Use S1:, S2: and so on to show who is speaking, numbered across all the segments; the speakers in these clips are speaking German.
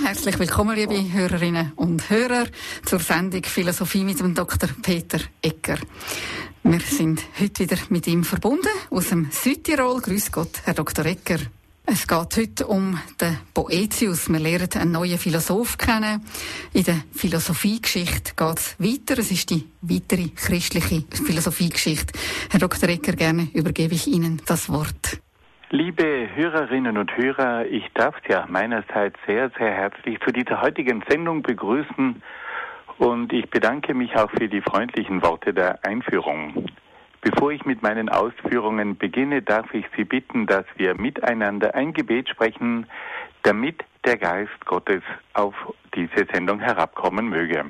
S1: herzlich willkommen, liebe Hörerinnen und Hörer, zur Sendung Philosophie mit dem Dr. Peter Egger. Wir sind heute wieder mit ihm verbunden aus dem Südtirol. Grüß Gott, Herr Dr. Egger. Es geht heute um den Boëthius. Wir lernen einen neuen Philosoph kennen. In der Philosophiegeschichte geht es weiter. Es ist die weitere christliche Philosophiegeschichte. Herr Dr. Egger, gerne übergebe ich Ihnen das Wort.
S2: Liebe Hörerinnen und Hörer, ich darf Sie auch meinerseits sehr, sehr herzlich zu dieser heutigen Sendung begrüßen und ich bedanke mich auch für die freundlichen Worte der Einführung. Bevor ich mit meinen Ausführungen beginne, darf ich Sie bitten, dass wir miteinander ein Gebet sprechen, damit der Geist Gottes auf diese Sendung herabkommen möge.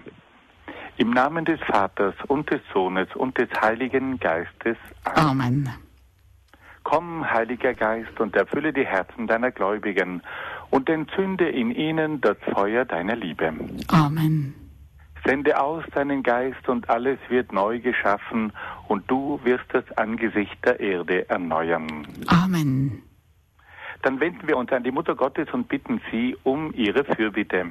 S2: Im Namen des Vaters und des Sohnes und des Heiligen Geistes.
S1: Amen.
S2: Komm, Heiliger Geist, und erfülle die Herzen deiner Gläubigen und entzünde in ihnen das Feuer deiner Liebe.
S1: Amen.
S2: Sende aus deinen Geist und alles wird neu geschaffen und du wirst das Angesicht der Erde erneuern.
S1: Amen.
S2: Dann wenden wir uns an die Mutter Gottes und bitten sie um ihre Fürbitte.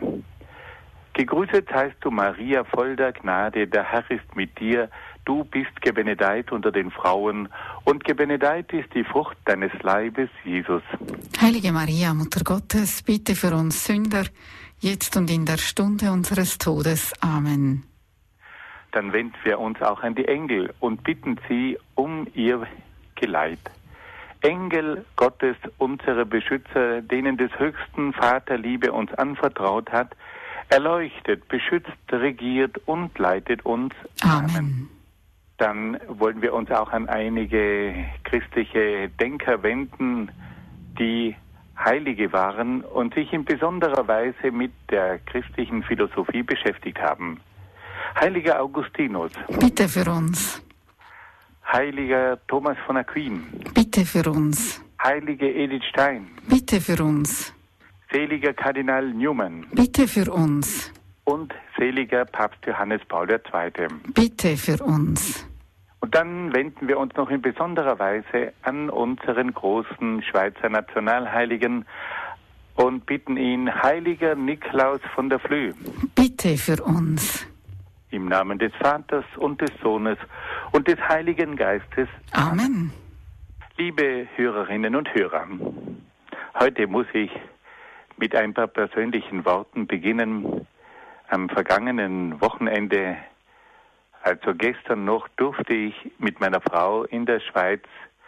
S2: Gegrüßet seist du, Maria, voll der Gnade, der Herr ist mit dir. Du bist gebenedeit unter den Frauen und gebenedeit ist die Frucht deines Leibes, Jesus.
S1: Heilige Maria, Mutter Gottes, bitte für uns Sünder, jetzt und in der Stunde unseres Todes. Amen.
S2: Dann wenden wir uns auch an die Engel und bitten sie um ihr Geleit. Engel Gottes, unsere Beschützer, denen des höchsten Vater Liebe uns anvertraut hat, erleuchtet, beschützt, regiert und leitet uns.
S1: Amen.
S2: Dann wollen wir uns auch an einige christliche Denker wenden, die Heilige waren und sich in besonderer Weise mit der christlichen Philosophie beschäftigt haben. Heiliger Augustinus.
S1: Bitte für uns.
S2: Heiliger Thomas von Aquin.
S1: Bitte für uns.
S2: Heilige Edith Stein.
S1: Bitte für uns.
S2: Seliger Kardinal Newman.
S1: Bitte für uns.
S2: Und seliger Papst Johannes Paul II.
S1: Bitte für uns.
S2: Und dann wenden wir uns noch in besonderer Weise an unseren großen Schweizer Nationalheiligen und bitten ihn, Heiliger Niklaus von der Flüe.
S1: Bitte für uns.
S2: Im Namen des Vaters und des Sohnes und des Heiligen Geistes.
S1: Amen.
S2: Liebe Hörerinnen und Hörer, heute muss ich mit ein paar persönlichen Worten beginnen. Am vergangenen Wochenende, also gestern noch, durfte ich mit meiner Frau in der Schweiz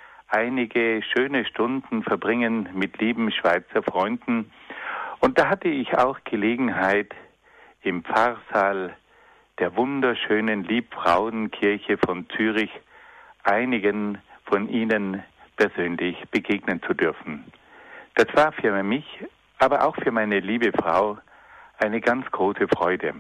S2: einige schöne Stunden verbringen mit lieben Schweizer Freunden. Und da hatte ich auch Gelegenheit, im Pfarrsaal der wunderschönen Liebfrauenkirche von Zürich einigen von ihnen persönlich begegnen zu dürfen. Das war für mich, aber auch für meine liebe Frau, eine ganz große Freude.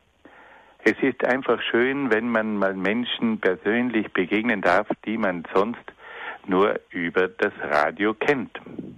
S2: Es ist einfach schön, wenn man mal Menschen persönlich begegnen darf, die man sonst nur über das Radio kennt.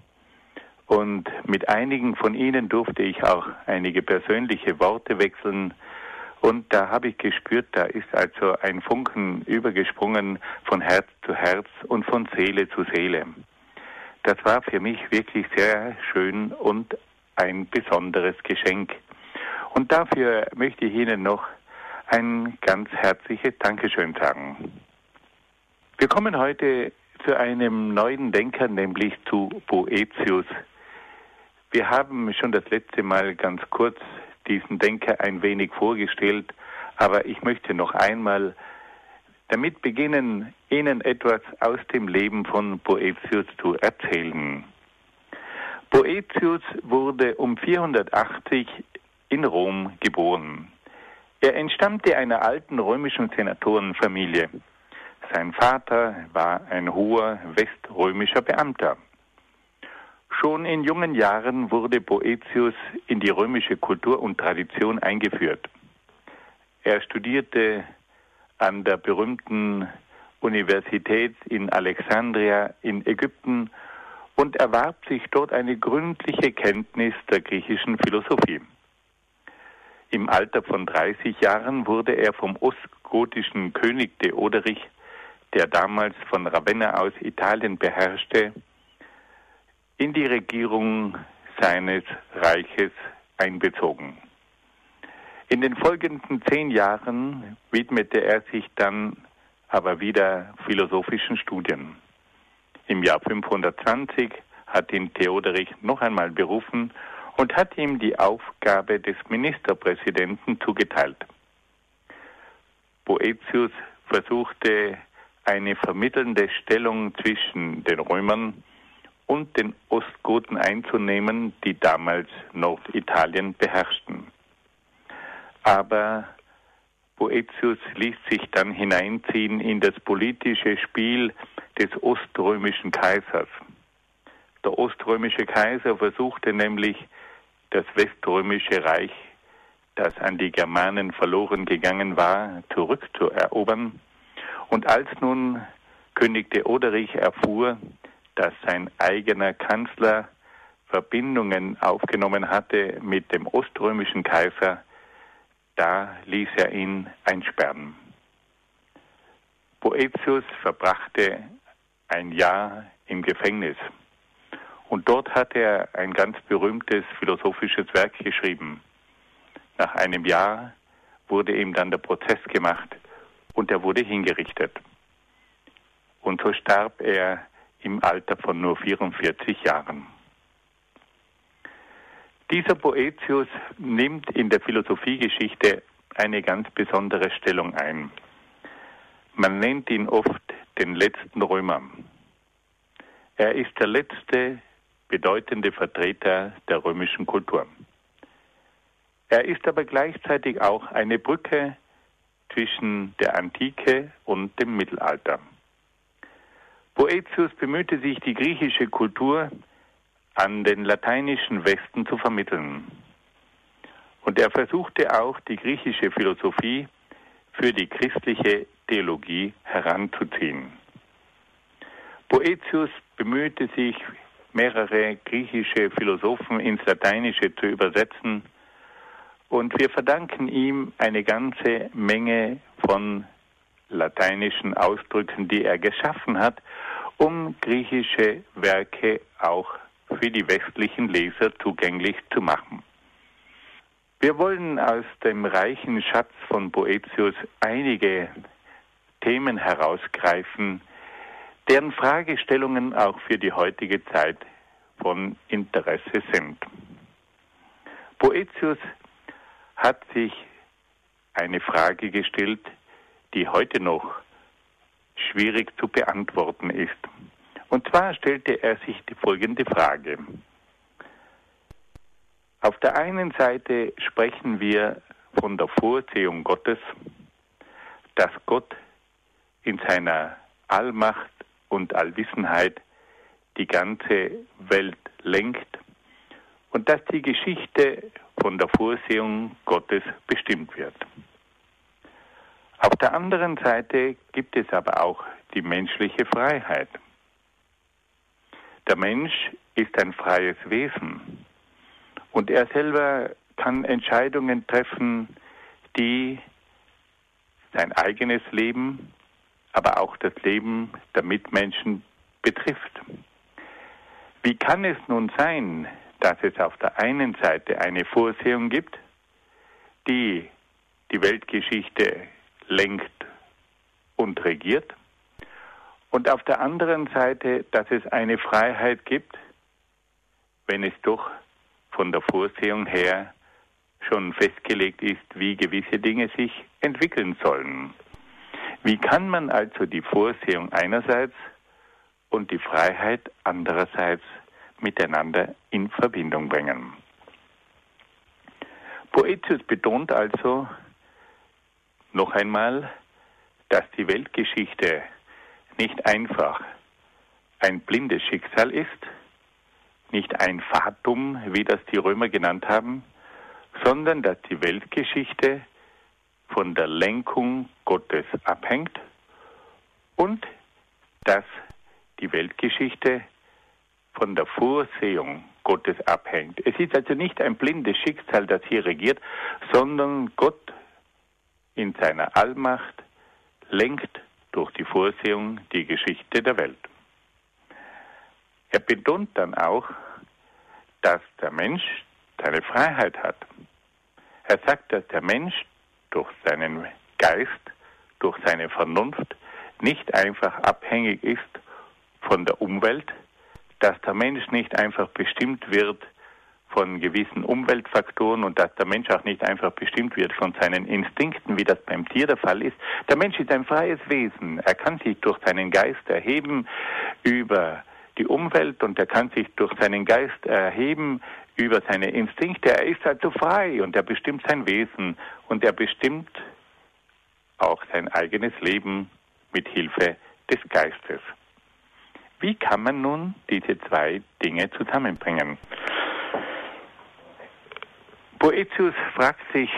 S2: Und mit einigen von ihnen durfte ich auch einige persönliche Worte wechseln. Und da habe ich gespürt, da ist also ein Funken übergesprungen von Herz zu Herz und von Seele zu Seele. Das war für mich wirklich sehr schön und ein besonderes Geschenk. Und dafür möchte ich Ihnen noch ein ganz herzliches Dankeschön sagen. Wir kommen heute zu einem neuen Denker, nämlich zu Boëthius. Wir haben schon das letzte Mal ganz kurz diesen Denker ein wenig vorgestellt, aber ich möchte noch einmal damit beginnen, Ihnen etwas aus dem Leben von Boëthius zu erzählen. Boëthius wurde um 480 in Rom geboren. Er entstammte einer alten römischen Senatorenfamilie. Sein Vater war ein hoher weströmischer Beamter. Schon in jungen Jahren wurde Boëthius in die römische Kultur und Tradition eingeführt. Er studierte an der berühmten Universität in Alexandria in Ägypten und erwarb sich dort eine gründliche Kenntnis der griechischen Philosophie. Im Alter von 30 Jahren wurde er vom ostgotischen König Theoderich, der damals von Ravenna aus Italien beherrschte, in die Regierung seines Reiches einbezogen. In den folgenden 10 Jahren widmete er sich dann aber wieder philosophischen Studien. Im Jahr 520 hat ihn Theoderich noch einmal berufen und hat ihm die Aufgabe des Ministerpräsidenten zugeteilt. Boëthius versuchte eine vermittelnde Stellung zwischen den Römern und den Ostgoten einzunehmen, die damals Norditalien beherrschten. Aber Boëthius ließ sich dann hineinziehen in das politische Spiel des oströmischen Kaisers. Der oströmische Kaiser versuchte nämlich, das weströmische Reich, das an die Germanen verloren gegangen war, zurückzuerobern. Und als nun König Theoderich erfuhr, dass sein eigener Kanzler Verbindungen aufgenommen hatte mit dem oströmischen Kaiser, da ließ er ihn einsperren. Boëthius verbrachte ein Jahr im Gefängnis und dort hat er ein ganz berühmtes philosophisches Werk geschrieben. Nach einem Jahr wurde ihm dann der Prozess gemacht und er wurde hingerichtet. Und so starb er im Alter von nur 44 Jahren. Dieser Boëthius nimmt in der Philosophiegeschichte eine ganz besondere Stellung ein. Man nennt ihn oft den letzten Römer. Er ist der letzte bedeutende Vertreter der römischen Kultur. Er ist aber gleichzeitig auch eine Brücke zwischen der Antike und dem Mittelalter. Boëthius bemühte sich, die griechische Kultur an den lateinischen Westen zu vermitteln. Und er versuchte auch, die griechische Philosophie für die christliche Theologie heranzuziehen. Boëthius bemühte sich, mehrere griechische Philosophen ins Lateinische zu übersetzen. Und wir verdanken ihm eine ganze Menge von lateinischen Ausdrücken, die er geschaffen hat, um griechische Werke auch für die westlichen Leser zugänglich zu machen. Wir wollen aus dem reichen Schatz von Boëthius einige Themen herausgreifen, deren Fragestellungen auch für die heutige Zeit von Interesse sind. Boëthius hat sich eine Frage gestellt, die heute noch schwierig zu beantworten ist. Und zwar stellte er sich die folgende Frage. Auf der einen Seite sprechen wir von der Vorsehung Gottes, dass Gott in seiner Allmacht und Allwissenheit die ganze Welt lenkt und dass die Geschichte von der Vorsehung Gottes bestimmt wird. Auf der anderen Seite gibt es aber auch die menschliche Freiheit. Der Mensch ist ein freies Wesen und er selber kann Entscheidungen treffen, die sein eigenes Leben, aber auch das Leben der Mitmenschen betrifft. Wie kann es nun sein, dass es auf der einen Seite eine Vorsehung gibt, die die Weltgeschichte lenkt und regiert, und auf der anderen Seite, dass es eine Freiheit gibt, wenn es doch von der Vorsehung her schon festgelegt ist, wie gewisse Dinge sich entwickeln sollen. Wie kann man also die Vorsehung einerseits und die Freiheit andererseits miteinander in Verbindung bringen? Boëthius betont also noch einmal, dass die Weltgeschichte nicht einfach ein blindes Schicksal ist, nicht ein Fatum, wie das die Römer genannt haben, sondern dass die Weltgeschichte von der Lenkung Gottes abhängt und dass die Weltgeschichte von der Vorsehung Gottes abhängt. Es ist also nicht ein blindes Schicksal, das hier regiert, sondern Gott in seiner Allmacht lenkt durch die Vorsehung die Geschichte der Welt. Er betont dann auch, dass der Mensch seine Freiheit hat. Er sagt, dass der Mensch durch seinen Geist, durch seine Vernunft nicht einfach abhängig ist von der Umwelt, dass der Mensch nicht einfach bestimmt wird von gewissen Umweltfaktoren und dass der Mensch auch nicht einfach bestimmt wird von seinen Instinkten, wie das beim Tier der Fall ist. Der Mensch ist ein freies Wesen. Er kann sich durch seinen Geist erheben über die Umwelt und er kann sich durch seinen Geist erheben über seine Instinkte. Er ist also frei und er bestimmt sein Wesen und er bestimmt auch sein eigenes Leben mit Hilfe des Geistes. Wie kann man nun diese zwei Dinge zusammenbringen? Boëthius fragt sich,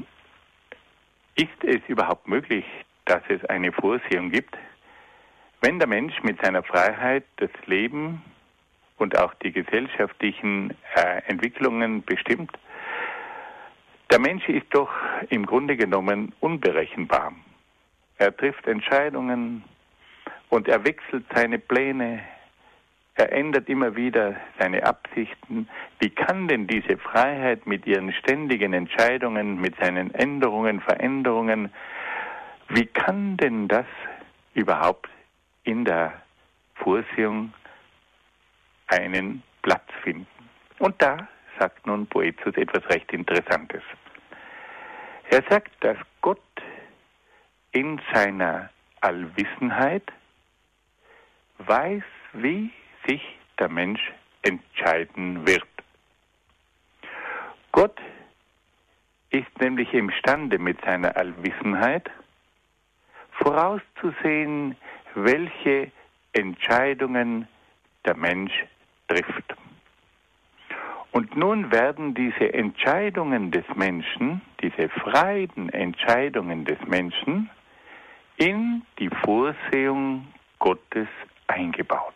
S2: ist es überhaupt möglich, dass es eine Vorsehung gibt, wenn der Mensch mit seiner Freiheit das Leben und auch die gesellschaftlichen Entwicklungen bestimmt? Der Mensch ist doch im Grunde genommen unberechenbar. Er trifft Entscheidungen und er wechselt seine Pläne. Er ändert immer wieder seine Absichten. Wie kann denn diese Freiheit mit ihren ständigen Entscheidungen, mit seinen Änderungen, Veränderungen, wie kann denn das überhaupt in der Vorsehung einen Platz finden? Und da sagt nun Boëthius etwas recht Interessantes. Er sagt, dass Gott in seiner Allwissenheit weiß, wie sich der Mensch entscheiden wird. Gott ist nämlich imstande, mit seiner Allwissenheit vorauszusehen, welche Entscheidungen der Mensch trifft. Und nun werden diese Entscheidungen des Menschen, diese freien Entscheidungen des Menschen, in die Vorsehung Gottes eingebaut.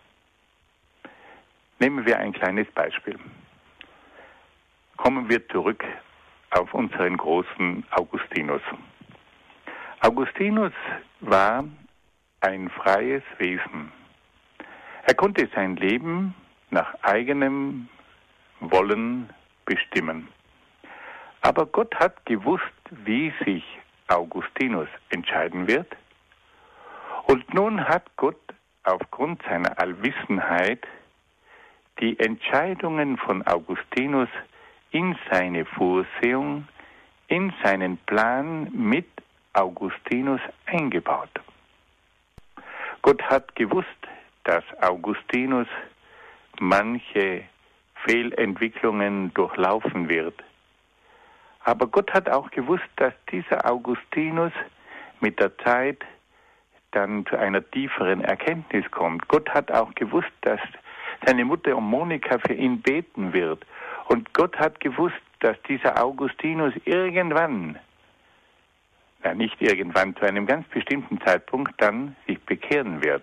S2: Nehmen wir ein kleines Beispiel. Kommen wir zurück auf unseren großen Augustinus. Augustinus war ein freies Wesen. Er konnte sein Leben nach eigenem Wollen bestimmen. Aber Gott hat gewusst, wie sich Augustinus entscheiden wird. Und nun hat Gott aufgrund seiner Allwissenheit die Entscheidungen von Augustinus in seine Vorsehung, in seinen Plan mit Augustinus eingebaut. Gott hat gewusst, dass Augustinus manche Fehlentwicklungen durchlaufen wird. Aber Gott hat auch gewusst, dass dieser Augustinus mit der Zeit dann zu einer tieferen Erkenntnis kommt. Gott hat auch gewusst, dass seine Mutter Monika für ihn beten wird. Und Gott hat gewusst, dass dieser Augustinus irgendwann, nicht irgendwann, zu einem ganz bestimmten Zeitpunkt dann sich bekehren wird.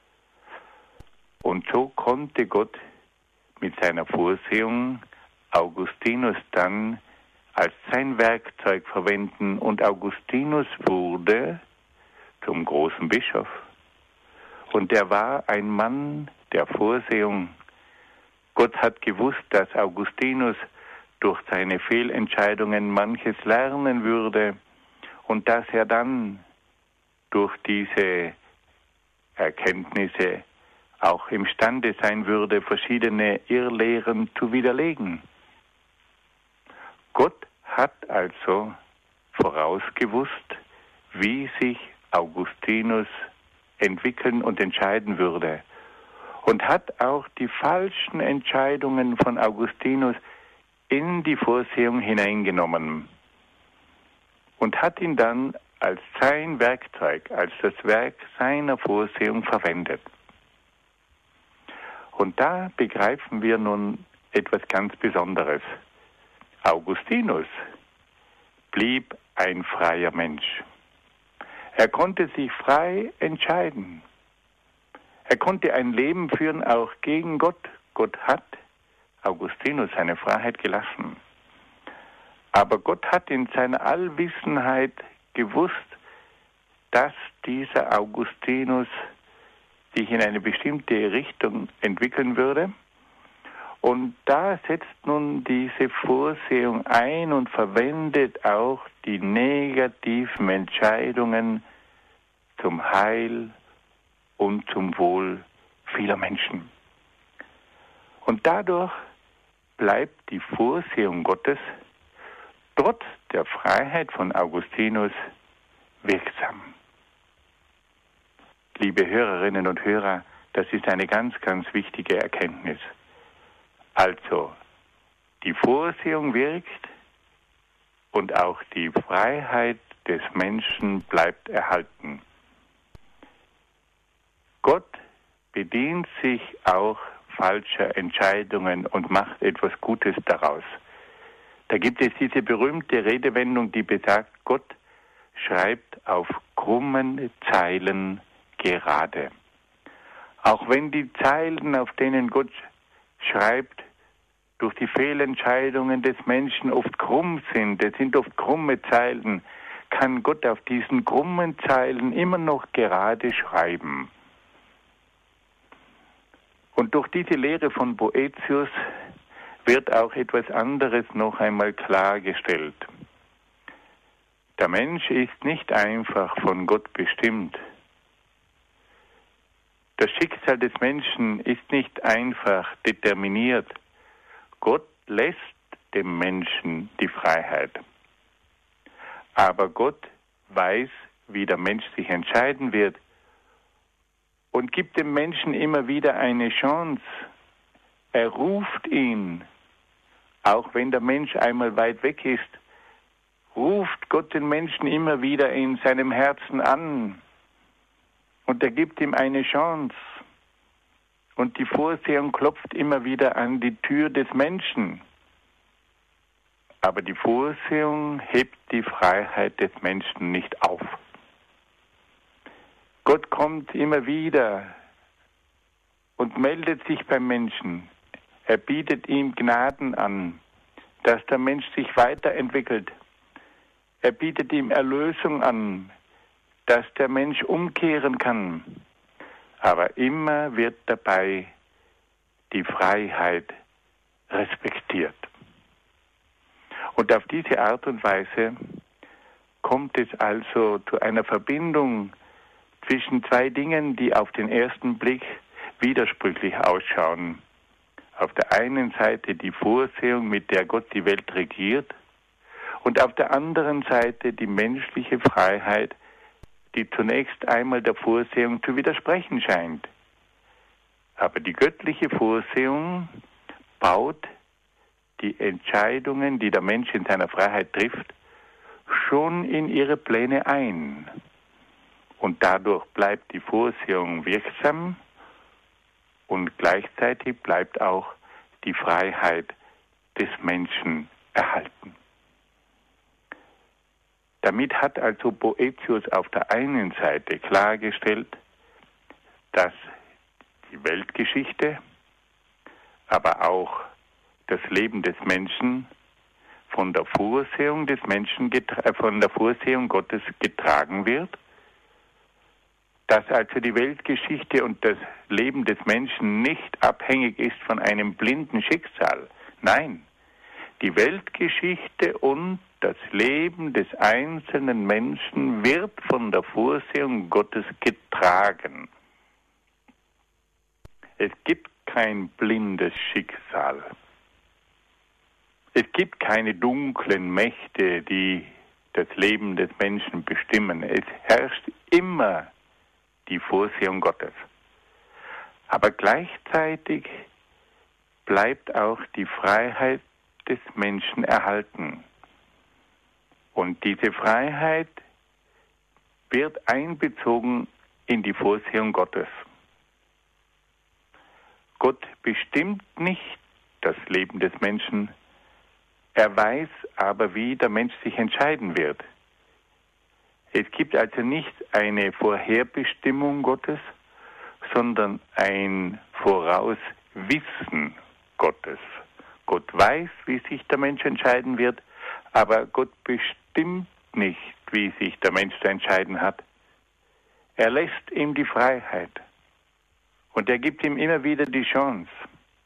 S2: Und so konnte Gott mit seiner Vorsehung Augustinus dann als sein Werkzeug verwenden und Augustinus wurde zum großen Bischof. Und er war ein Mann der Vorsehung. Gott hat gewusst, dass Augustinus durch seine Fehlentscheidungen manches lernen würde und dass er dann durch diese Erkenntnisse auch imstande sein würde, verschiedene Irrlehren zu widerlegen. Gott hat also vorausgewusst, wie sich Augustinus entwickeln und entscheiden würde und hat auch die falschen Entscheidungen von Augustinus in die Vorsehung hineingenommen und hat ihn dann als sein Werkzeug, als das Werk seiner Vorsehung verwendet. Und da begreifen wir nun etwas ganz Besonderes. Augustinus blieb ein freier Mensch. Er konnte sich frei entscheiden. Er konnte ein Leben führen, auch gegen Gott. Gott hat Augustinus seine Freiheit gelassen. Aber Gott hat in seiner Allwissenheit gewusst, dass dieser Augustinus sich in eine bestimmte Richtung entwickeln würde. Und da setzt nun diese Vorsehung ein und verwendet auch die negativen Entscheidungen zum Heil und zum Wohl vieler Menschen. Und dadurch bleibt die Vorsehung Gottes trotz der Freiheit von Augustinus wirksam. Liebe Hörerinnen und Hörer, das ist eine ganz, ganz wichtige Erkenntnis. Also, die Vorsehung wirkt und auch die Freiheit des Menschen bleibt erhalten. Gott bedient sich auch falscher Entscheidungen und macht etwas Gutes daraus. Da gibt es diese berühmte Redewendung, die besagt, Gott schreibt auf krummen Zeilen gerade. Auch wenn die Zeilen, auf denen Gott schreibt, durch die Fehlentscheidungen des Menschen oft krumm sind, es sind oft krumme Zeilen, kann Gott auf diesen krummen Zeilen immer noch gerade schreiben. Und durch diese Lehre von Boëthius wird auch etwas anderes noch einmal klargestellt. Der Mensch ist nicht einfach von Gott bestimmt. Das Schicksal des Menschen ist nicht einfach determiniert. Gott lässt dem Menschen die Freiheit. Aber Gott weiß, wie der Mensch sich entscheiden wird und gibt dem Menschen immer wieder eine Chance. Er ruft ihn, auch wenn der Mensch einmal weit weg ist, ruft Gott den Menschen immer wieder in seinem Herzen an. Und er gibt ihm eine Chance. Und die Vorsehung klopft immer wieder an die Tür des Menschen. Aber die Vorsehung hebt die Freiheit des Menschen nicht auf. Gott kommt immer wieder und meldet sich beim Menschen. Er bietet ihm Gnaden an, dass der Mensch sich weiterentwickelt. Er bietet ihm Erlösung an, dass der Mensch umkehren kann. Aber immer wird dabei die Freiheit respektiert. Und auf diese Art und Weise kommt es also zu einer Verbindung zwischen zwei Dingen, die auf den ersten Blick widersprüchlich ausschauen. Auf der einen Seite die Vorsehung, mit der Gott die Welt regiert, und auf der anderen Seite die menschliche Freiheit, die zunächst einmal der Vorsehung zu widersprechen scheint. Aber die göttliche Vorsehung baut die Entscheidungen, die der Mensch in seiner Freiheit trifft, schon in ihre Pläne ein. Und dadurch bleibt die Vorsehung wirksam und gleichzeitig bleibt auch die Freiheit des Menschen erhalten. Damit hat also Boëthius auf der einen Seite klargestellt, dass die Weltgeschichte, aber auch das Leben des Menschen von der Vorsehung des Menschen, von der Vorsehung Gottes getragen wird, dass also die Weltgeschichte und das Leben des Menschen nicht abhängig ist von einem blinden Schicksal. Nein, die Weltgeschichte und das Leben des einzelnen Menschen wird von der Vorsehung Gottes getragen. Es gibt kein blindes Schicksal. Es gibt keine dunklen Mächte, die das Leben des Menschen bestimmen. Es herrscht immer die Vorsehung Gottes. Aber gleichzeitig bleibt auch die Freiheit des Menschen erhalten. Und diese Freiheit wird einbezogen in die Vorsehung Gottes. Gott bestimmt nicht das Leben des Menschen, er weiß aber, wie der Mensch sich entscheiden wird. Es gibt also nicht eine Vorherbestimmung Gottes, sondern ein Vorauswissen Gottes. Gott weiß, wie sich der Mensch entscheiden wird, aber Gott bestimmt nicht, wie sich der Mensch zu entscheiden hat. Er lässt ihm die Freiheit und er gibt ihm immer wieder die Chance.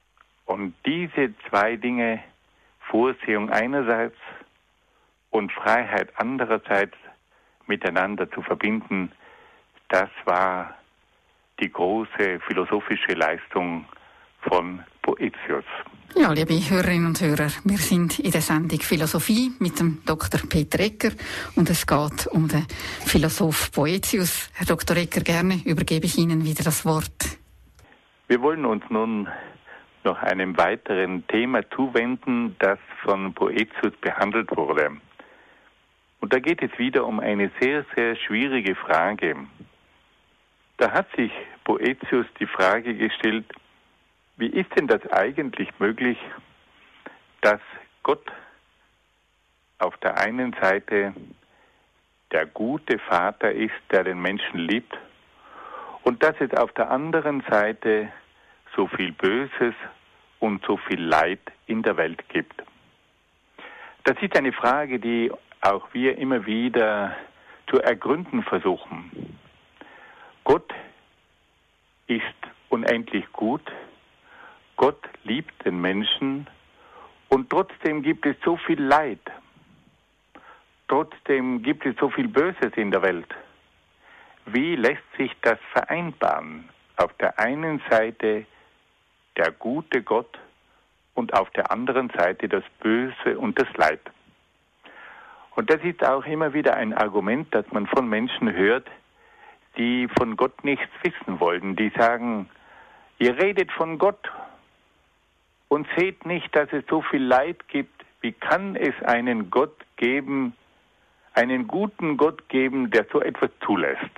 S2: Und diese zwei Dinge, Vorsehung einerseits und Freiheit andererseits, miteinander zu verbinden, das war die große philosophische Leistung von Boëthius.
S1: Ja, liebe Hörerinnen und Hörer, wir sind in der Sendung Philosophie mit dem Dr. Peter Egger und es geht um den Philosoph Boëthius. Herr Dr. Egger, gerne übergebe ich Ihnen wieder das Wort.
S2: Wir wollen uns nun noch einem weiteren Thema zuwenden, das von Boëthius behandelt wurde. Und da geht es wieder um eine sehr, sehr schwierige Frage. Da hat sich Boëthius die Frage gestellt, wie ist denn das eigentlich möglich, dass Gott auf der einen Seite der gute Vater ist, der den Menschen liebt, und dass es auf der anderen Seite so viel Böses und so viel Leid in der Welt gibt? Das ist eine Frage, die auch wir immer wieder zu ergründen versuchen. Gott ist unendlich gut, Gott liebt den Menschen und trotzdem gibt es so viel Leid, trotzdem gibt es so viel Böses in der Welt. Wie lässt sich das vereinbaren? Auf der einen Seite der gute Gott und auf der anderen Seite das Böse und das Leid. Und das ist auch immer wieder ein Argument, das man von Menschen hört, die von Gott nichts wissen wollen. Die sagen, ihr redet von Gott und seht nicht, dass es so viel Leid gibt. Wie kann es einen Gott geben, einen guten Gott geben, der so etwas zulässt?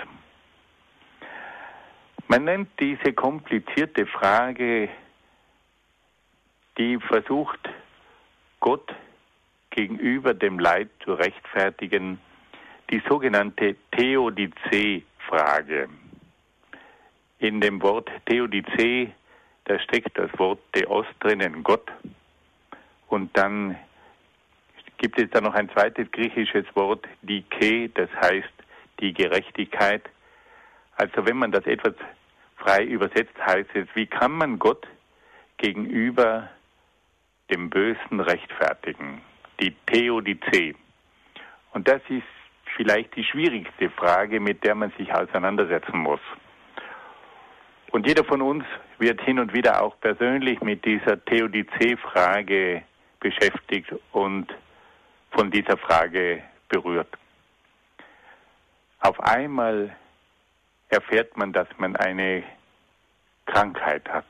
S2: Man nennt diese komplizierte Frage, die versucht, Gott gegenüber dem Leid zu rechtfertigen, die sogenannte Theodizee-Frage. In dem Wort Theodizee, da steckt das Wort Theos drinnen, Gott. Und dann gibt es da noch ein zweites griechisches Wort, Dike, das heißt die Gerechtigkeit. Also wenn man das etwas frei übersetzt, heißt es, wie kann man Gott gegenüber dem Bösen rechtfertigen? Die Theodizee. Und das ist vielleicht die schwierigste Frage, mit der man sich auseinandersetzen muss. Und jeder von uns wird hin und wieder auch persönlich mit dieser Theodizee-Frage beschäftigt und von dieser Frage berührt. Auf einmal erfährt man, dass man eine Krankheit hat.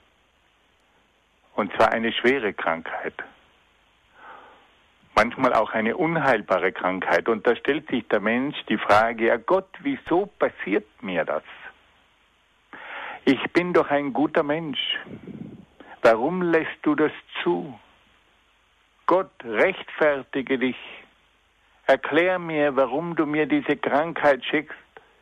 S2: Und zwar eine schwere Krankheit. Manchmal auch eine unheilbare Krankheit. Und da stellt sich der Mensch die Frage, ja Gott, wieso passiert mir das? Ich bin doch ein guter Mensch. Warum lässt du das zu? Gott, rechtfertige dich. Erklär mir, warum du mir diese Krankheit schickst.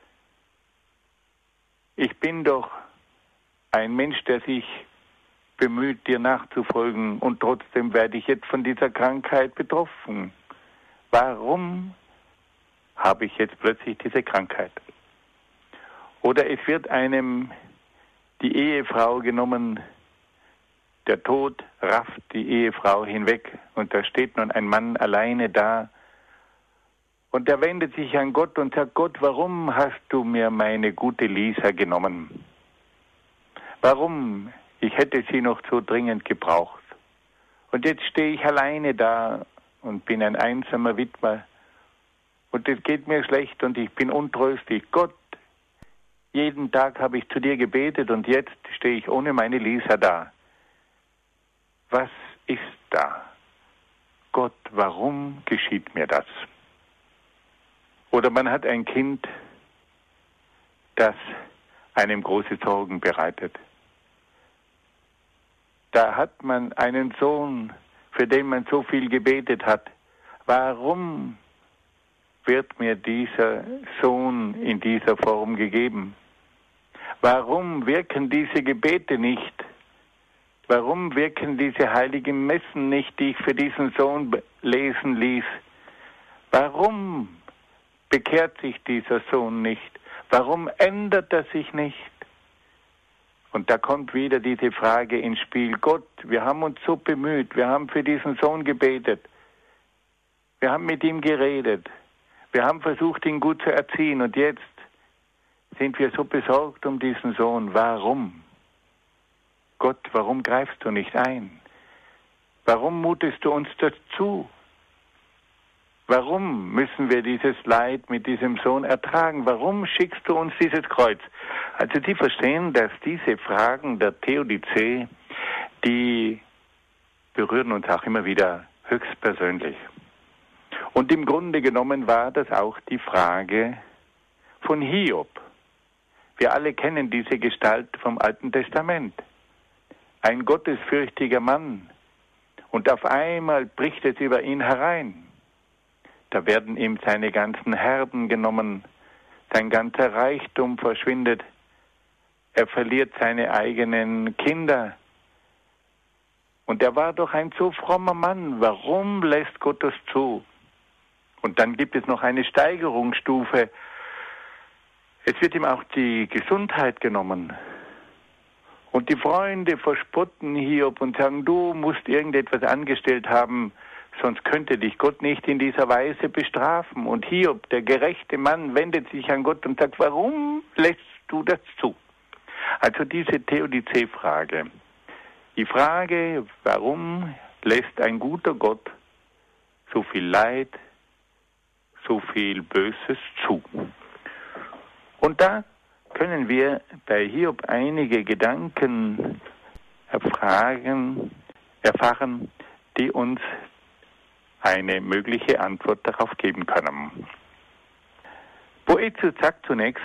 S2: Ich bin doch ein Mensch, der sich bemüht, dir nachzufolgen, und trotzdem werde ich jetzt von dieser Krankheit betroffen. Warum habe ich jetzt plötzlich diese Krankheit? Oder es wird einem die Ehefrau genommen, der Tod rafft die Ehefrau hinweg und da steht nun ein Mann alleine da und er wendet sich an Gott und sagt, Gott, warum hast du mir meine gute Lisa genommen? Warum? Ich hätte sie noch so dringend gebraucht. Und jetzt stehe ich alleine da und bin ein einsamer Witwer. Und es geht mir schlecht und ich bin untröstlich. Gott, jeden Tag habe ich zu dir gebetet und jetzt stehe ich ohne meine Lisa da. Was ist da? Gott, warum geschieht mir das? Oder man hat ein Kind, das einem große Sorgen bereitet. Da hat man einen Sohn, für den man so viel gebetet hat. Warum wird mir dieser Sohn in dieser Form gegeben? Warum wirken diese Gebete nicht? Warum wirken diese heiligen Messen nicht, die ich für diesen Sohn lesen ließ? Warum bekehrt sich dieser Sohn nicht? Warum ändert er sich nicht? Und da kommt wieder diese Frage ins Spiel. Gott, wir haben uns so bemüht, wir haben für diesen Sohn gebetet, wir haben mit ihm geredet, wir haben versucht, ihn gut zu erziehen und jetzt sind wir so besorgt um diesen Sohn. Warum? Gott, warum greifst du nicht ein? Warum mutest du uns das zu? Warum müssen wir dieses Leid mit diesem Sohn ertragen? Warum schickst du uns dieses Kreuz? Also Sie verstehen, dass diese Fragen der Theodizee, die berühren uns auch immer wieder höchstpersönlich. Und im Grunde genommen war das auch die Frage von Hiob. Wir alle kennen diese Gestalt vom Alten Testament. Ein gottesfürchtiger Mann. Und auf einmal bricht es über ihn herein. Da werden ihm seine ganzen Herden genommen, sein ganzer Reichtum verschwindet, er verliert seine eigenen Kinder. Und er war doch ein so frommer Mann, warum lässt Gott das zu? Und dann gibt es noch eine Steigerungsstufe. Es wird ihm auch die Gesundheit genommen. Und die Freunde verspotten Hiob und sagen, du musst irgendetwas angestellt haben, sonst könnte dich Gott nicht in dieser Weise bestrafen. Und Hiob, der gerechte Mann, wendet sich an Gott und sagt, warum lässt du das zu? Also diese Theodizee-Frage. Die Frage, warum lässt ein guter Gott so viel Leid, so viel Böses zu? Und da können wir bei Hiob einige Gedanken erfahren, die uns eine mögliche Antwort darauf geben können. Boäthius sagt zunächst,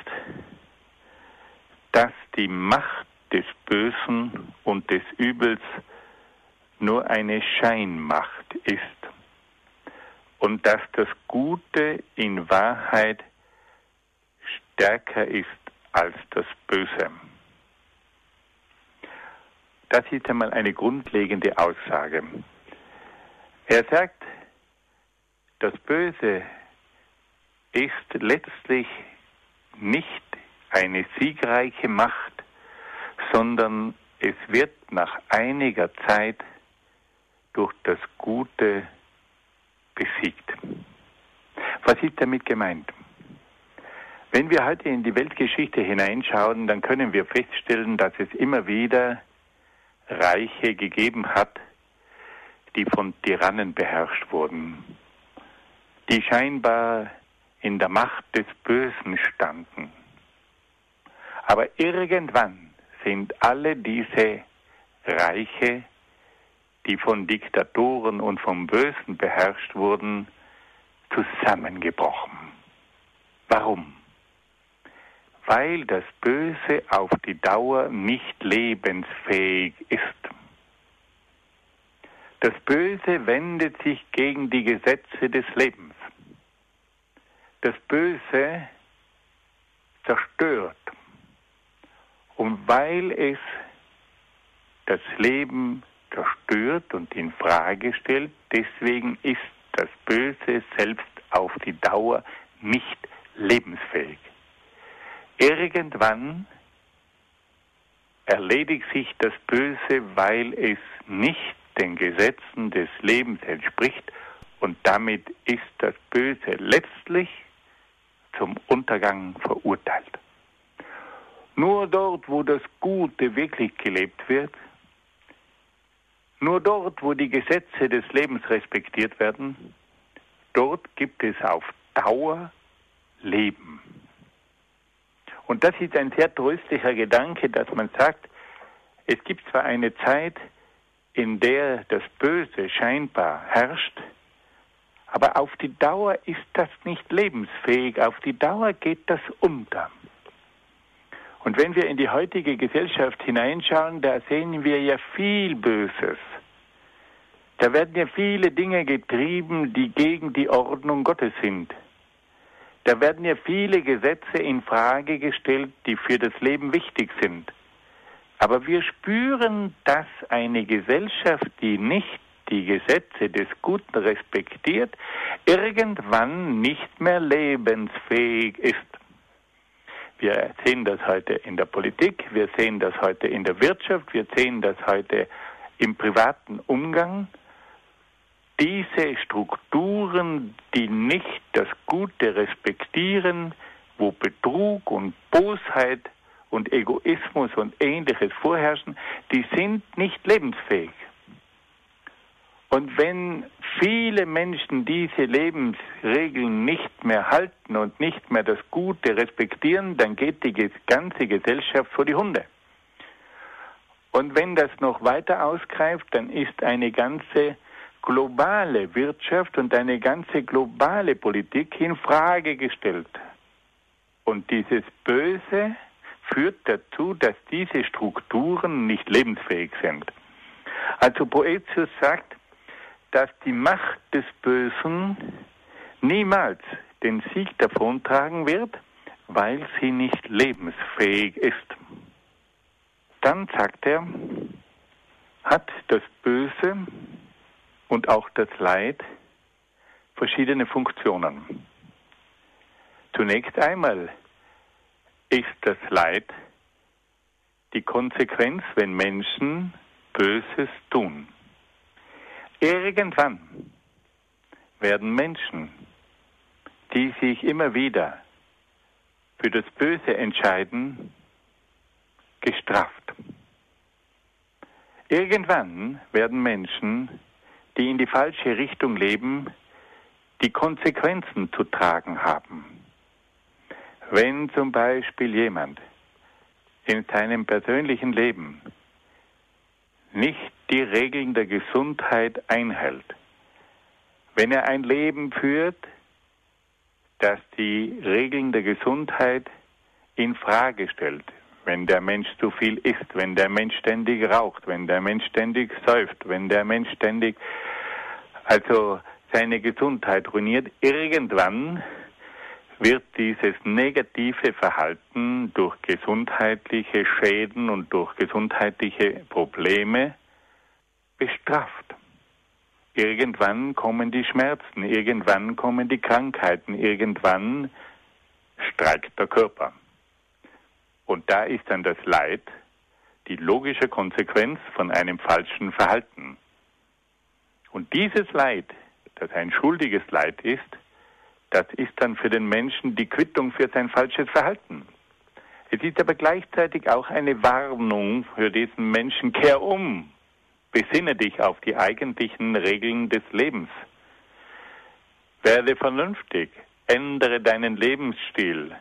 S2: dass die Macht des Bösen und des Übels nur eine Scheinmacht ist und dass das Gute in Wahrheit stärker ist als das Böse. Das ist einmal eine grundlegende Aussage. Er sagt, das Böse ist letztlich nicht eine siegreiche Macht, sondern es wird nach einiger Zeit durch das Gute besiegt. Was ist damit gemeint? Wenn wir heute in die Weltgeschichte hineinschauen, dann können wir feststellen, dass es immer wieder Reiche gegeben hat, die von Tyrannen beherrscht wurden, die scheinbar in der Macht des Bösen standen. Aber irgendwann sind alle diese Reiche, die von Diktatoren und vom Bösen beherrscht wurden, zusammengebrochen. Warum? Weil das Böse auf die Dauer nicht lebensfähig ist. Das Böse wendet sich gegen die Gesetze des Lebens. Das Böse zerstört. Und weil es das Leben zerstört und in Frage stellt, deswegen ist das Böse selbst auf die Dauer nicht lebensfähig. Irgendwann erledigt sich das Böse, weil es nicht den Gesetzen des Lebens entspricht und damit ist das Böse letztlich zum Untergang verurteilt. Nur dort, wo das Gute wirklich gelebt wird, nur dort, wo die Gesetze des Lebens respektiert werden, dort gibt es auf Dauer Leben. Und das ist ein sehr tröstlicher Gedanke, dass man sagt, es gibt zwar eine Zeit, in der das Böse scheinbar herrscht, aber auf die Dauer ist das nicht lebensfähig, auf die Dauer geht das unter. Und wenn wir in die heutige Gesellschaft hineinschauen, da sehen wir ja viel Böses. Da werden ja viele Dinge getrieben, die gegen die Ordnung Gottes sind. Da werden ja viele Gesetze in Frage gestellt, die für das Leben wichtig sind. Aber wir spüren, dass eine Gesellschaft, die nicht die Gesetze des Guten respektiert, irgendwann nicht mehr lebensfähig ist. Wir sehen das heute in der Politik, wir sehen das heute in der Wirtschaft, wir sehen das heute im privaten Umgang. Diese Strukturen, die nicht das Gute respektieren, wo Betrug und Bosheit und Egoismus und Ähnliches vorherrschen, die sind nicht lebensfähig. Und wenn viele Menschen diese Lebensregeln nicht mehr halten und nicht mehr das Gute respektieren, dann geht die ganze Gesellschaft vor die Hunde. Und wenn das noch weiter ausgreift, dann ist eine ganze globale Wirtschaft und eine ganze globale Politik in Frage gestellt. Und dieses Böse führt dazu, dass diese Strukturen nicht lebensfähig sind. Also Boëthius sagt, dass die Macht des Bösen niemals den Sieg davontragen wird, weil sie nicht lebensfähig ist. Dann sagt er, hat das Böse und auch das Leid verschiedene Funktionen. Zunächst einmal ist das Leid die Konsequenz, wenn Menschen Böses tun. Irgendwann werden Menschen, die sich immer wieder für das Böse entscheiden, gestraft. Irgendwann werden Menschen, die in die falsche Richtung leben, die Konsequenzen zu tragen haben. Wenn zum Beispiel jemand in seinem persönlichen Leben nicht die Regeln der Gesundheit einhält, wenn er ein Leben führt, das die Regeln der Gesundheit in Frage stellt, wenn der Mensch zu viel isst, wenn der Mensch ständig raucht, wenn der Mensch ständig säuft, wenn der Mensch ständig seine Gesundheit ruiniert, irgendwann wird dieses negative Verhalten durch gesundheitliche Schäden und durch gesundheitliche Probleme bestraft. Irgendwann kommen die Schmerzen, irgendwann kommen die Krankheiten, irgendwann streikt der Körper. Und da ist dann das Leid die logische Konsequenz von einem falschen Verhalten. Und dieses Leid, das ein schuldiges Leid ist, das ist dann für den Menschen die Quittung für sein falsches Verhalten. Es ist aber gleichzeitig auch eine Warnung für diesen Menschen: Kehr um, besinne dich auf die eigentlichen Regeln des Lebens. Werde vernünftig, ändere deinen Lebensstil.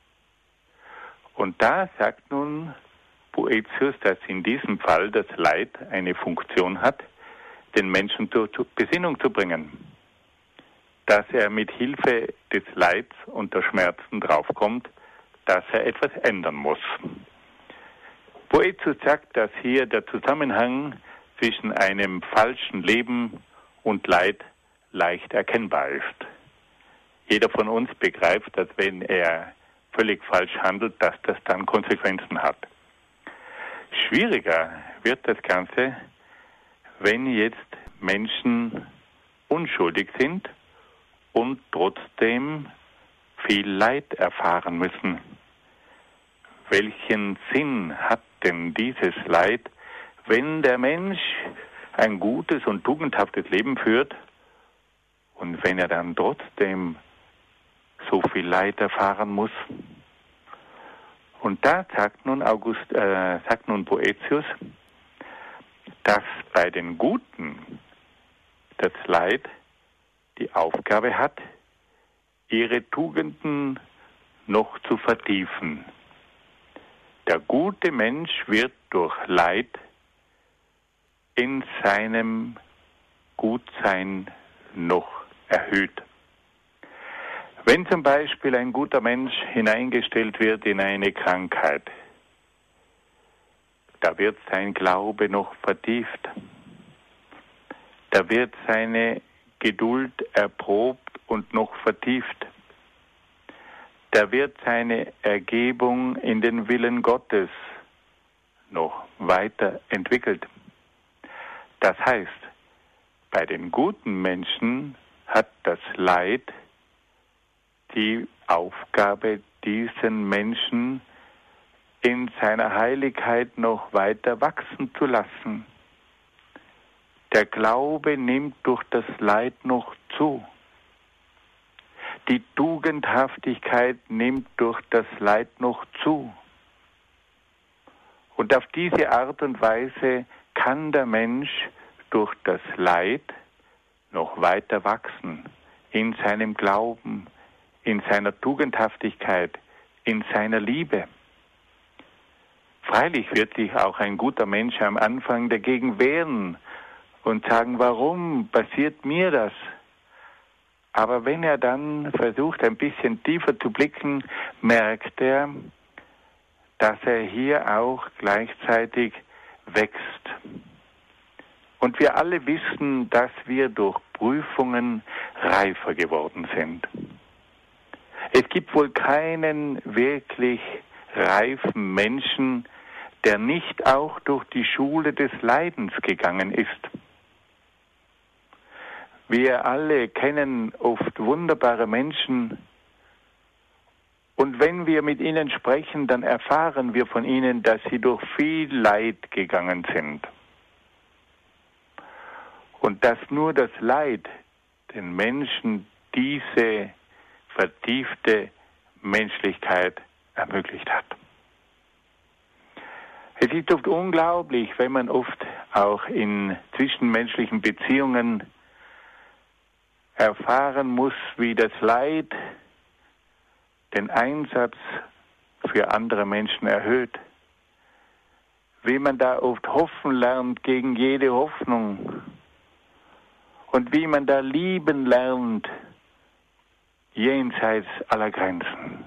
S2: Und da sagt nun Boëthius, dass in diesem Fall das Leid eine Funktion hat, den Menschen zur Besinnung zu bringen. Dass er mit Hilfe des Leids und der Schmerzen draufkommt, dass er etwas ändern muss. Boëthius sagt, dass hier der Zusammenhang zwischen einem falschen Leben und Leid leicht erkennbar ist. Jeder von uns begreift, dass wenn er völlig falsch handelt, dass das dann Konsequenzen hat. Schwieriger wird das Ganze, wenn jetzt Menschen unschuldig sind und trotzdem viel Leid erfahren müssen. Welchen Sinn hat denn dieses Leid, wenn der Mensch ein gutes und tugendhaftes Leben führt und wenn er dann trotzdem so viel Leid erfahren muss? Und da sagt nun Boëthius, dass bei den Guten das Leid die Aufgabe hat, ihre Tugenden noch zu vertiefen. Der gute Mensch wird durch Leid in seinem Gutsein noch erhöht. Wenn zum Beispiel ein guter Mensch hineingestellt wird in eine Krankheit, da wird sein Glaube noch vertieft. Da wird seine Geduld erprobt und noch vertieft. Da wird seine Ergebung in den Willen Gottes noch weiter entwickelt. Das heißt, bei den guten Menschen hat das Leid die Aufgabe, diesen Menschen in seiner Heiligkeit noch weiter wachsen zu lassen. Der Glaube nimmt durch das Leid noch zu. Die Tugendhaftigkeit nimmt durch das Leid noch zu. Und auf diese Art und Weise kann der Mensch durch das Leid noch weiter wachsen in seinem Glauben, in seiner Tugendhaftigkeit, in seiner Liebe. Freilich wird sich auch ein guter Mensch am Anfang dagegen wehren und sagen, warum passiert mir das? Aber wenn er dann versucht, ein bisschen tiefer zu blicken, merkt er, dass er hier auch gleichzeitig wächst. Und wir alle wissen, dass wir durch Prüfungen reifer geworden sind. Es gibt wohl keinen wirklich reifen Menschen, der nicht auch durch die Schule des Leidens gegangen ist. Wir alle kennen oft wunderbare Menschen, und wenn wir mit ihnen sprechen, dann erfahren wir von ihnen, dass sie durch viel Leid gegangen sind. Und dass nur das Leid den Menschen diese vertiefte Menschlichkeit ermöglicht hat. Es ist oft unglaublich, wenn man oft auch in zwischenmenschlichen Beziehungen erfahren muss, wie das Leid den Einsatz für andere Menschen erhöht. Wie man da oft hoffen lernt gegen jede Hoffnung. Und wie man da lieben lernt jenseits aller Grenzen.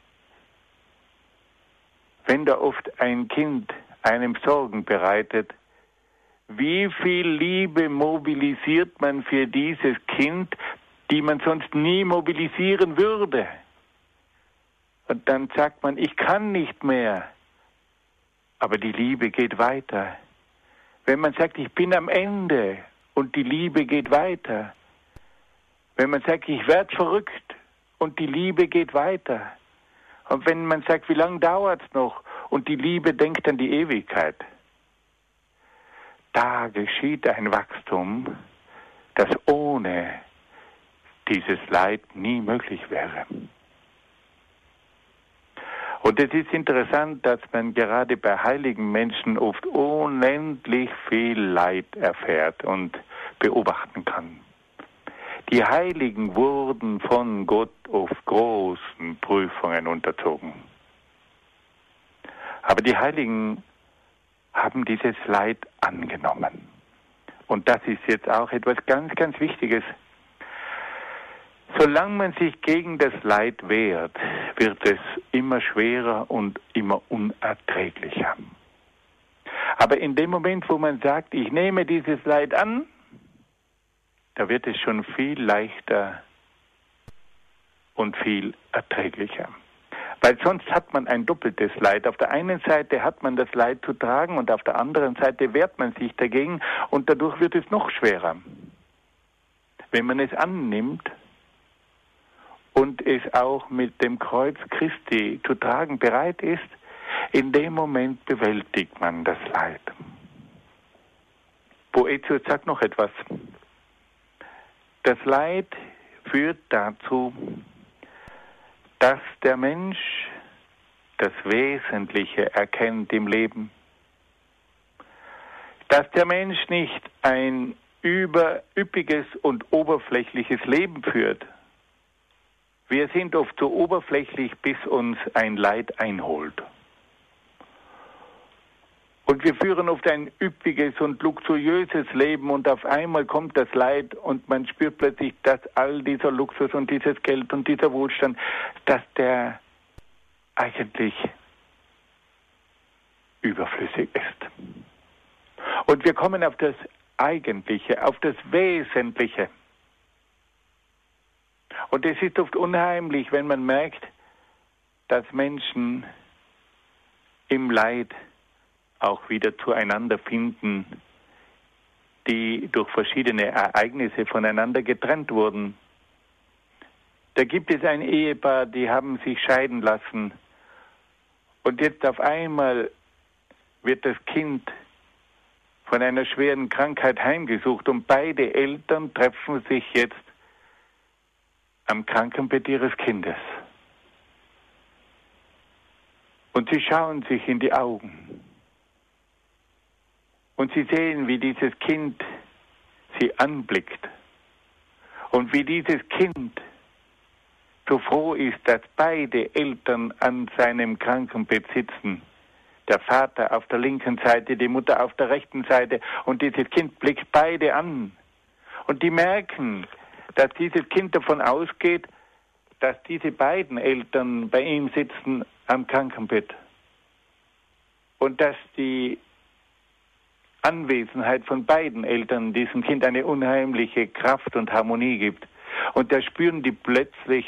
S2: Wenn da oft ein Kind einem Sorgen bereitet, wie viel Liebe mobilisiert man für dieses Kind, die man sonst nie mobilisieren würde? Und dann sagt man, ich kann nicht mehr. Aber die Liebe geht weiter. Wenn man sagt, ich bin am Ende und die Liebe geht weiter. Wenn man sagt, ich werde verrückt und die Liebe geht weiter. Und wenn man sagt, wie lange dauert es noch und die Liebe denkt an die Ewigkeit. Da geschieht ein Wachstum, das ohne dieses Leid nie möglich wäre. Und es ist interessant, dass man gerade bei heiligen Menschen oft unendlich viel Leid erfährt und beobachten kann. Die Heiligen wurden von Gott oft großen Prüfungen unterzogen. Aber die Heiligen haben dieses Leid angenommen. Und das ist jetzt auch etwas ganz, ganz Wichtiges. Solange man sich gegen das Leid wehrt, wird es immer schwerer und immer unerträglicher. Aber in dem Moment, wo man sagt, ich nehme dieses Leid an, da wird es schon viel leichter und viel erträglicher. Weil sonst hat man ein doppeltes Leid. Auf der einen Seite hat man das Leid zu tragen und auf der anderen Seite wehrt man sich dagegen und dadurch wird es noch schwerer. Wenn man es annimmt und es auch mit dem Kreuz Christi zu tragen bereit ist, in dem Moment bewältigt man das Leid. Boetius sagt noch etwas. Das Leid führt dazu, dass der Mensch das Wesentliche erkennt im Leben. Dass der Mensch nicht ein üppiges und oberflächliches Leben führt. Wir sind oft so oberflächlich, bis uns ein Leid einholt. Und wir führen oft ein üppiges und luxuriöses Leben und auf einmal kommt das Leid und man spürt plötzlich, dass all dieser Luxus und dieses Geld und dieser Wohlstand, dass der eigentlich überflüssig ist. Und wir kommen auf das Eigentliche, auf das Wesentliche. Und es ist oft unheimlich, wenn man merkt, dass Menschen im Leid auch wieder zueinander finden, die durch verschiedene Ereignisse voneinander getrennt wurden. Da gibt es ein Ehepaar, die haben sich scheiden lassen. Und jetzt auf einmal wird das Kind von einer schweren Krankheit heimgesucht und beide Eltern treffen sich jetzt am Krankenbett ihres Kindes. Und sie schauen sich in die Augen. Und sie sehen, wie dieses Kind sie anblickt. Und wie dieses Kind so froh ist, dass beide Eltern an seinem Krankenbett sitzen. Der Vater auf der linken Seite, die Mutter auf der rechten Seite. Und dieses Kind blickt beide an. Und die merken, dass dieses Kind davon ausgeht, dass diese beiden Eltern bei ihm sitzen am Krankenbett. Und dass die Anwesenheit von beiden Eltern diesem Kind eine unheimliche Kraft und Harmonie gibt. Und da spüren die plötzlich,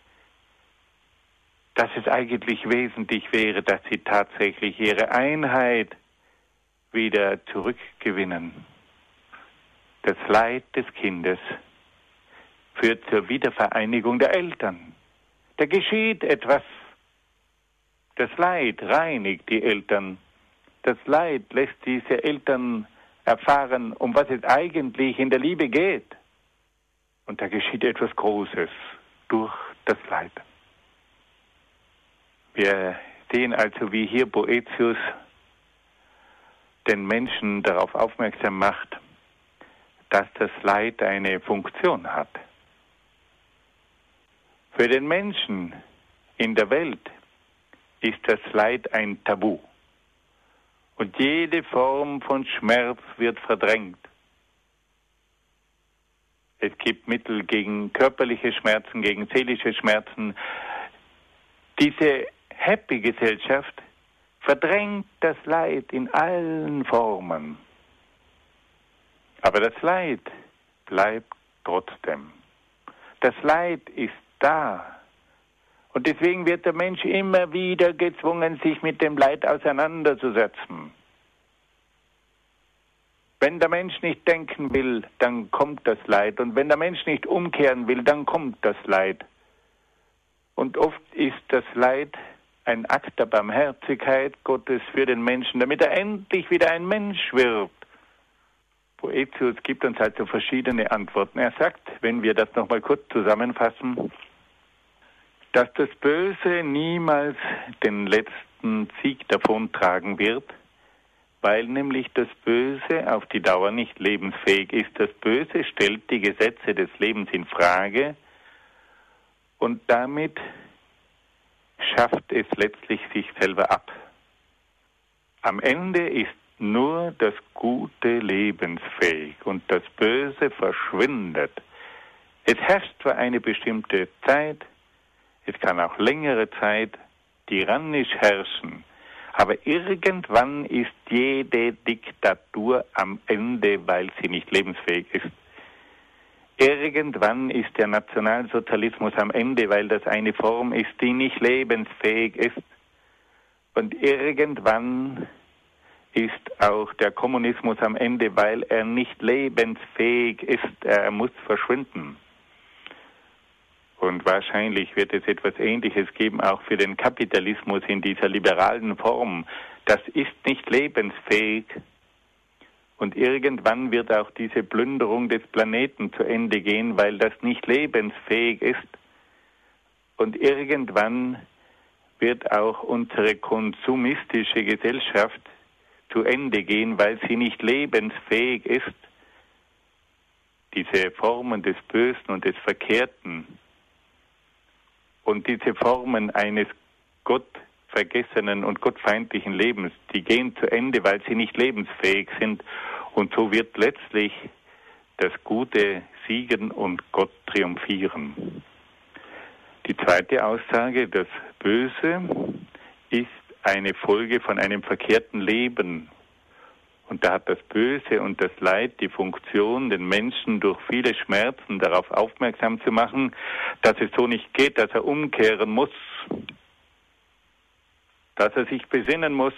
S2: dass es eigentlich wesentlich wäre, dass sie tatsächlich ihre Einheit wieder zurückgewinnen. Das Leid des Kindes führt zur Wiedervereinigung der Eltern. Da geschieht etwas. Das Leid reinigt die Eltern. Das Leid lässt diese Eltern erfahren, um was es eigentlich in der Liebe geht. Und da geschieht etwas Großes durch das Leid. Wir sehen also, wie hier Boëthius den Menschen darauf aufmerksam macht, dass das Leid eine Funktion hat. Für den Menschen in der Welt ist das Leid ein Tabu. Und jede Form von Schmerz wird verdrängt. Es gibt Mittel gegen körperliche Schmerzen, gegen seelische Schmerzen. Diese Happy-Gesellschaft verdrängt das Leid in allen Formen. Aber das Leid bleibt trotzdem. Das Leid ist da. Und deswegen wird der Mensch immer wieder gezwungen, sich mit dem Leid auseinanderzusetzen. Wenn der Mensch nicht denken will, dann kommt das Leid. Und wenn der Mensch nicht umkehren will, dann kommt das Leid. Und oft ist das Leid ein Akt der Barmherzigkeit Gottes für den Menschen, damit er endlich wieder ein Mensch wird. Boëthius gibt uns also verschiedene Antworten. Er sagt, wenn wir das nochmal kurz zusammenfassen, dass das Böse niemals den letzten Sieg davontragen wird, weil nämlich das Böse auf die Dauer nicht lebensfähig ist. Das Böse stellt die Gesetze des Lebens in Frage und damit schafft es letztlich sich selber ab. Am Ende ist nur das Gute lebensfähig und das Böse verschwindet. Es herrscht zwar eine bestimmte Zeit, es kann auch längere Zeit tyrannisch herrschen, aber irgendwann ist jede Diktatur am Ende, weil sie nicht lebensfähig ist. Irgendwann ist der Nationalsozialismus am Ende, weil das eine Form ist, die nicht lebensfähig ist. Und irgendwann ist auch der Kommunismus am Ende, weil er nicht lebensfähig ist. Er muss verschwinden. Und wahrscheinlich wird es etwas Ähnliches geben, auch für den Kapitalismus in dieser liberalen Form. Das ist nicht lebensfähig. Und irgendwann wird auch diese Plünderung des Planeten zu Ende gehen, weil das nicht lebensfähig ist. Und irgendwann wird auch unsere konsumistische Gesellschaft zu Ende gehen, weil sie nicht lebensfähig ist. Diese Formen des Bösen und des Verkehrten und diese Formen eines gottvergessenen und gottfeindlichen Lebens, die gehen zu Ende, weil sie nicht lebensfähig sind. Und so wird letztlich das Gute siegen und Gott triumphieren. Die zweite Aussage, das Böse ist eine Folge von einem verkehrten Leben. Und da hat das Böse und das Leid die Funktion, den Menschen durch viele Schmerzen darauf aufmerksam zu machen, dass es so nicht geht, dass er umkehren muss, dass er sich besinnen muss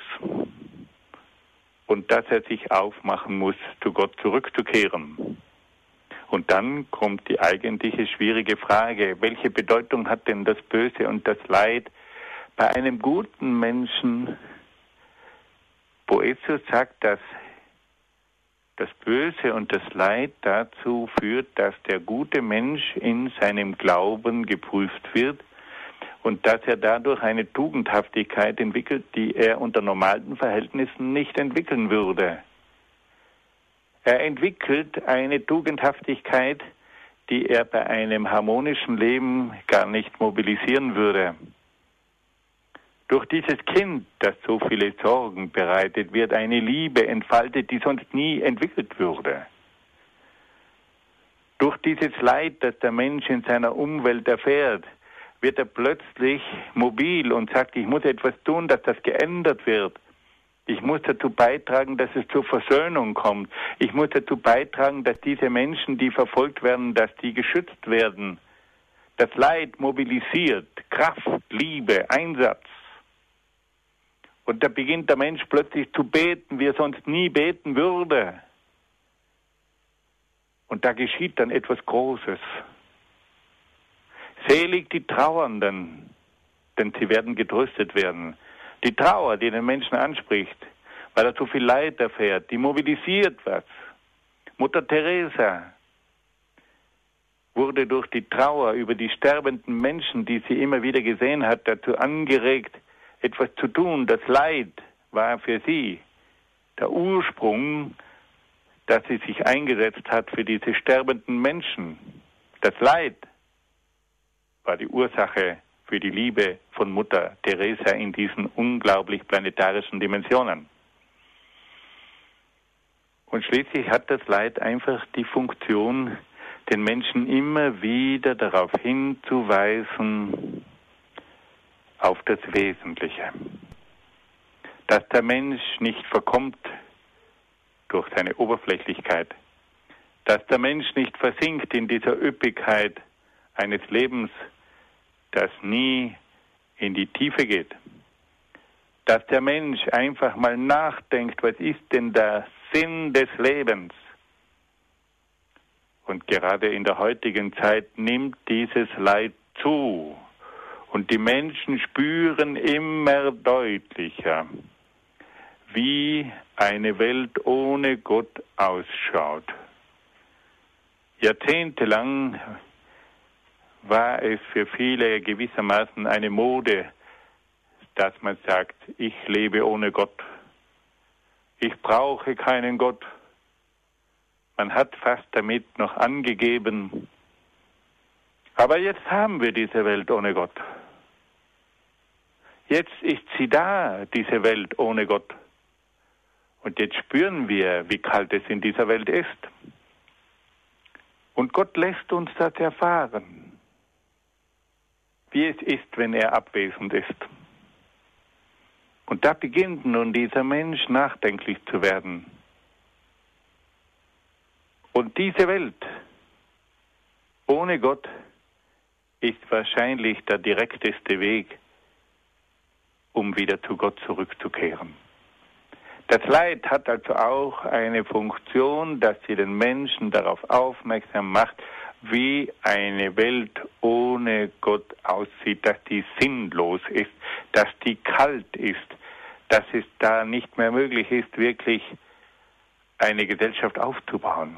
S2: und dass er sich aufmachen muss, zu Gott zurückzukehren. Und dann kommt die eigentliche schwierige Frage, welche Bedeutung hat denn das Böse und das Leid bei einem guten Menschen? Boäthius sagt, dass das Böse und das Leid dazu führt, dass der gute Mensch in seinem Glauben geprüft wird und dass er dadurch eine Tugendhaftigkeit entwickelt, die er unter normalen Verhältnissen nicht entwickeln würde. Er entwickelt eine Tugendhaftigkeit, die er bei einem harmonischen Leben gar nicht mobilisieren würde. Durch dieses Kind, das so viele Sorgen bereitet, wird eine Liebe entfaltet, die sonst nie entwickelt würde. Durch dieses Leid, das der Mensch in seiner Umwelt erfährt, wird er plötzlich mobil und sagt, ich muss etwas tun, dass das geändert wird. Ich muss dazu beitragen, dass es zur Versöhnung kommt. Ich muss dazu beitragen, dass diese Menschen, die verfolgt werden, dass die geschützt werden. Das Leid mobilisiert Kraft, Liebe, Einsatz. Und da beginnt der Mensch plötzlich zu beten, wie er sonst nie beten würde. Und da geschieht dann etwas Großes. Selig die Trauernden, denn sie werden getröstet werden. Die Trauer, die den Menschen anspricht, weil er so viel Leid erfährt, die mobilisiert was. Mutter Teresa wurde durch die Trauer über die sterbenden Menschen, die sie immer wieder gesehen hat, dazu angeregt, etwas zu tun. Das Leid war für sie der Ursprung, dass sie sich eingesetzt hat für diese sterbenden Menschen. Das Leid war die Ursache für die Liebe von Mutter Teresa in diesen unglaublich planetarischen Dimensionen. Und schließlich hat das Leid einfach die Funktion, den Menschen immer wieder darauf hinzuweisen, auf das Wesentliche. Dass der Mensch nicht verkommt durch seine Oberflächlichkeit, dass der Mensch nicht versinkt in dieser Üppigkeit eines Lebens, das nie in die Tiefe geht. Dass der Mensch einfach mal nachdenkt, was ist denn der Sinn des Lebens? Und gerade in der heutigen Zeit nimmt dieses Leid zu. Und die Menschen spüren immer deutlicher, wie eine Welt ohne Gott ausschaut. Jahrzehntelang war es für viele gewissermaßen eine Mode, dass man sagt, ich lebe ohne Gott. Ich brauche keinen Gott. Man hat fast damit noch angegeben, aber jetzt haben wir diese Welt ohne Gott. Jetzt ist sie da, diese Welt ohne Gott. Und jetzt spüren wir, wie kalt es in dieser Welt ist. Und Gott lässt uns das erfahren, wie es ist, wenn er abwesend ist. Und da beginnt nun dieser Mensch nachdenklich zu werden. Und diese Welt ohne Gott ist wahrscheinlich der direkteste Weg, um wieder zu Gott zurückzukehren. Das Leid hat also auch eine Funktion, dass sie den Menschen darauf aufmerksam macht, wie eine Welt ohne Gott aussieht, dass die sinnlos ist, dass die kalt ist, dass es da nicht mehr möglich ist, wirklich eine Gesellschaft aufzubauen.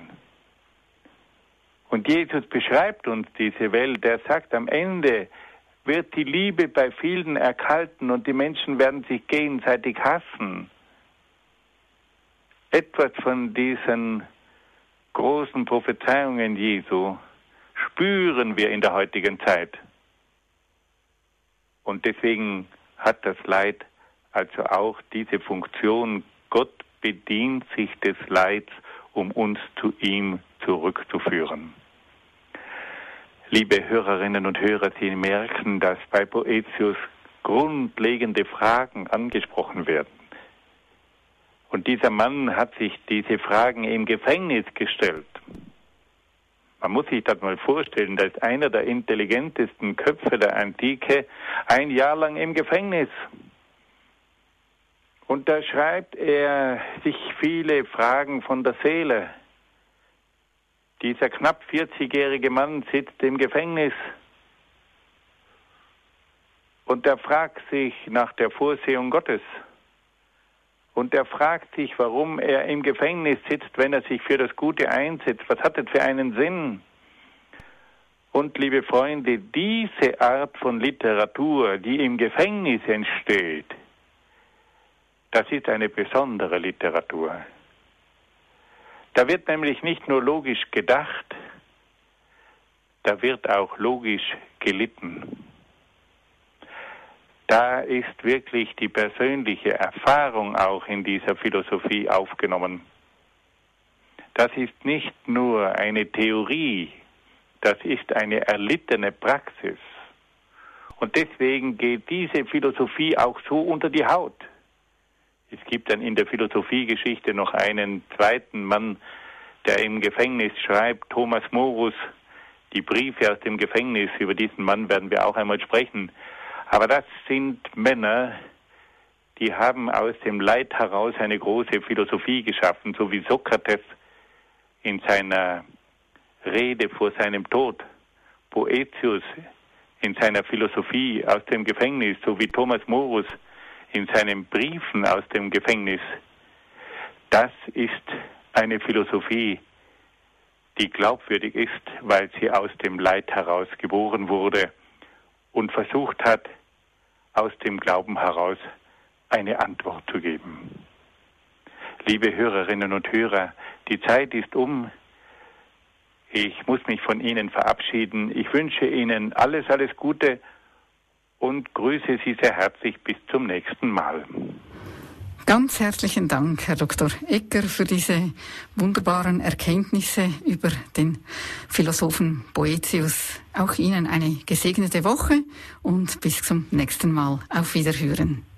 S2: Und Jesus beschreibt uns diese Welt, er sagt, am Ende wird die Liebe bei vielen erkalten und die Menschen werden sich gegenseitig hassen. Etwas von diesen großen Prophezeiungen Jesu spüren wir in der heutigen Zeit. Und deswegen hat das Leid also auch diese Funktion, Gott bedient sich des Leids, um uns zu ihm zurückzuführen. Liebe Hörerinnen und Hörer, Sie merken, dass bei Boäthius grundlegende Fragen angesprochen werden. Und dieser Mann hat sich diese Fragen im Gefängnis gestellt. Man muss sich das mal vorstellen, da ist einer der intelligentesten Köpfe der Antike ein Jahr lang im Gefängnis. Und da schreibt er sich viele Fragen von der Seele. Dieser knapp 40-jährige Mann sitzt im Gefängnis und er fragt sich nach der Vorsehung Gottes. Und er fragt sich, warum er im Gefängnis sitzt, wenn er sich für das Gute einsetzt. Was hat das für einen Sinn? Und liebe Freunde, diese Art von Literatur, die im Gefängnis entsteht, das ist eine besondere Literatur. Da wird nämlich nicht nur logisch gedacht, da wird auch logisch gelitten. Da ist wirklich die persönliche Erfahrung auch in dieser Philosophie aufgenommen. Das ist nicht nur eine Theorie, das ist eine erlittene Praxis. Und deswegen geht diese Philosophie auch so unter die Haut. Es gibt dann in der Philosophiegeschichte noch einen zweiten Mann, der im Gefängnis schreibt, Thomas Morus, die Briefe aus dem Gefängnis. Über diesen Mann werden wir auch einmal sprechen. Aber das sind Männer, die haben aus dem Leid heraus eine große Philosophie geschaffen, so wie Sokrates in seiner Rede vor seinem Tod, Boëthius in seiner Philosophie aus dem Gefängnis, so wie Thomas Morus in seinen Briefen aus dem Gefängnis. Das ist eine Philosophie, die glaubwürdig ist, weil sie aus dem Leid heraus geboren wurde und versucht hat, aus dem Glauben heraus eine Antwort zu geben. Liebe Hörerinnen und Hörer, die Zeit ist um. Ich muss mich von Ihnen verabschieden. Ich wünsche Ihnen alles Gute und grüße Sie sehr herzlich bis zum nächsten Mal.
S1: Ganz herzlichen Dank, Herr Dr. Egger, für diese wunderbaren Erkenntnisse über den Philosophen Boëthius. Auch Ihnen eine gesegnete Woche und bis zum nächsten Mal. Auf Wiederhören.